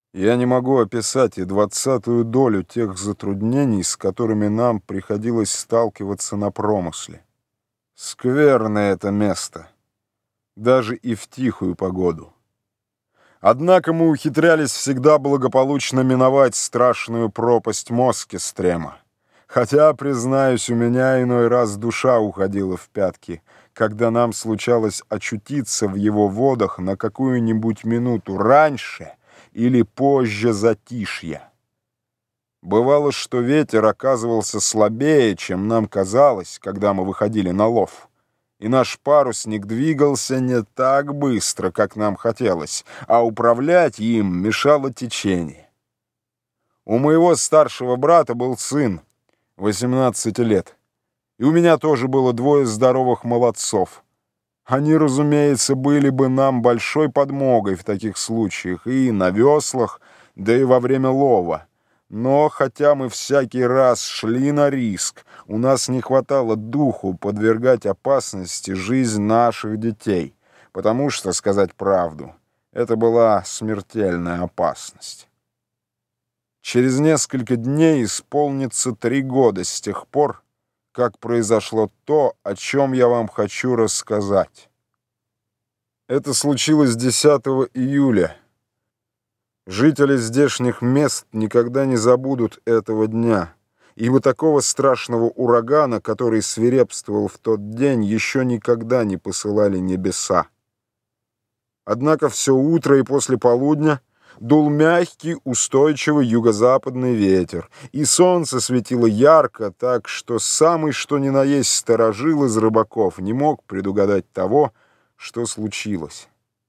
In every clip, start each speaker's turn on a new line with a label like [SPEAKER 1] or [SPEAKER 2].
[SPEAKER 1] Я не могу описать и 20-ю долю тех затруднений, с которыми нам приходилось сталкиваться на промысле. Скверное это место, даже и в тихую погоду. Однако мы ухитрялись всегда благополучно миновать страшную пропасть Москестрема. Хотя, признаюсь, у меня иной раз душа уходила в пятки, когда нам случалось очутиться в его водах на какую-нибудь минуту раньше или позже затишья. Бывало, что ветер оказывался слабее, чем нам казалось, когда мы выходили на лов, и наш парусник двигался не так быстро, как нам хотелось, а управлять им мешало течение. У моего старшего брата был сын, 18 лет, и у меня тоже было двое здоровых молодцов. Они, разумеется, были бы нам большой подмогой в таких случаях и на веслах, да и во время лова. Но хотя мы всякий раз шли на риск, у нас не хватало духу подвергать опасности жизнь наших детей, потому что, сказать правду, это была смертельная опасность. Через несколько дней исполнится 3 года с тех пор, как произошло то, о чем я вам хочу рассказать. Это случилось 10 июля. Жители здешних мест никогда не забудут этого дня, ибо такого страшного урагана, который свирепствовал в тот день, еще никогда не посылали небеса. Однако все утро и после полудня дул мягкий, устойчивый юго-западный ветер, и солнце светило ярко, так что самый что ни на есть старожил из рыбаков не мог предугадать того, что случилось.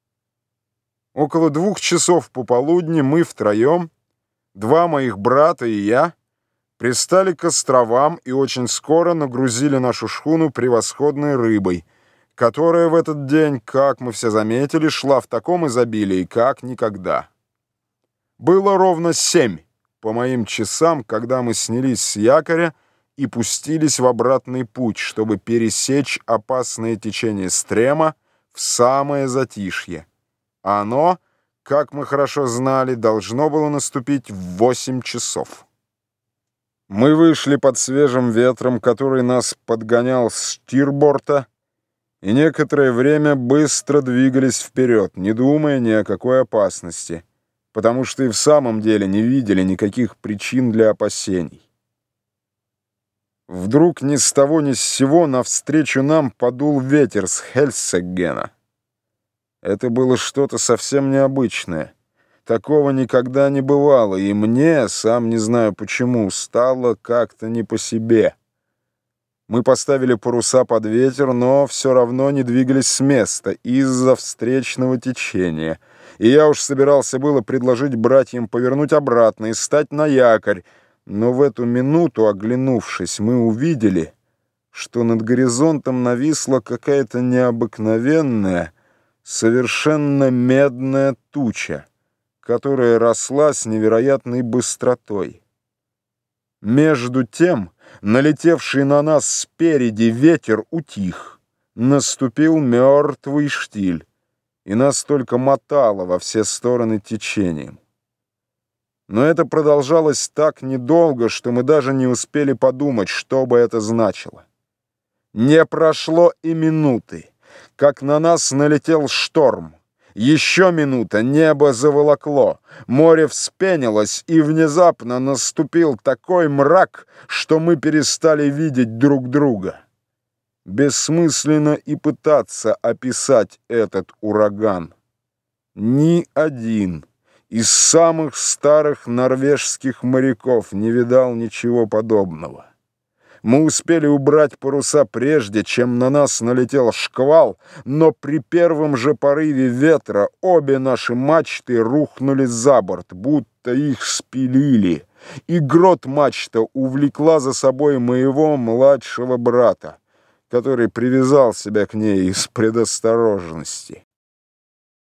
[SPEAKER 1] Около 2 часов пополудни мы втроем, 2 моих брата и я, пристали к островам и очень скоро нагрузили нашу шхуну превосходной рыбой, которая в этот день, как мы все заметили, шла в таком изобилии, как никогда. Было ровно 7 по моим часам, когда мы снялись с якоря и пустились в обратный путь, чтобы пересечь опасное течение Стрема в самое затишье. Оно, как мы хорошо знали, должно было наступить в 8 часов. Мы вышли под свежим ветром, который нас подгонял с штирборта, и некоторое время быстро двигались вперед, не думая ни о какой опасности, потому что и в самом деле не видели никаких причин для опасений. Вдруг ни с того ни с сего навстречу нам подул ветер с Хельсегена. Это было что-то совсем необычное. Такого никогда не бывало, и мне, сам не знаю почему, стало как-то не по себе. Мы поставили паруса под ветер, но все равно не двигались с места из-за встречного течения. И я уж собирался было предложить братьям повернуть обратно и стать на якорь, но в эту минуту, оглянувшись, мы увидели, что над горизонтом нависла какая-то необыкновенная, совершенно медная туча, которая росла с невероятной быстротой. Между тем, налетевший на нас спереди ветер утих, наступил мертвый штиль, и нас только мотало во все стороны течением. Но это продолжалось так недолго, что мы даже не успели подумать, что бы это значило. Не прошло и минуты, как на нас налетел шторм. Еще минута, небо заволокло, море вспенилось, и внезапно наступил такой мрак, что мы перестали видеть друг друга. Бессмысленно и пытаться описать этот ураган. Ни один из самых старых норвежских моряков не видал ничего подобного. Мы успели убрать паруса прежде, чем на нас налетел шквал, но при первом же порыве ветра обе наши мачты рухнули за борт, будто их спилили, и грот-мачта увлекла за собой моего младшего брата, который привязал себя к ней из предосторожности.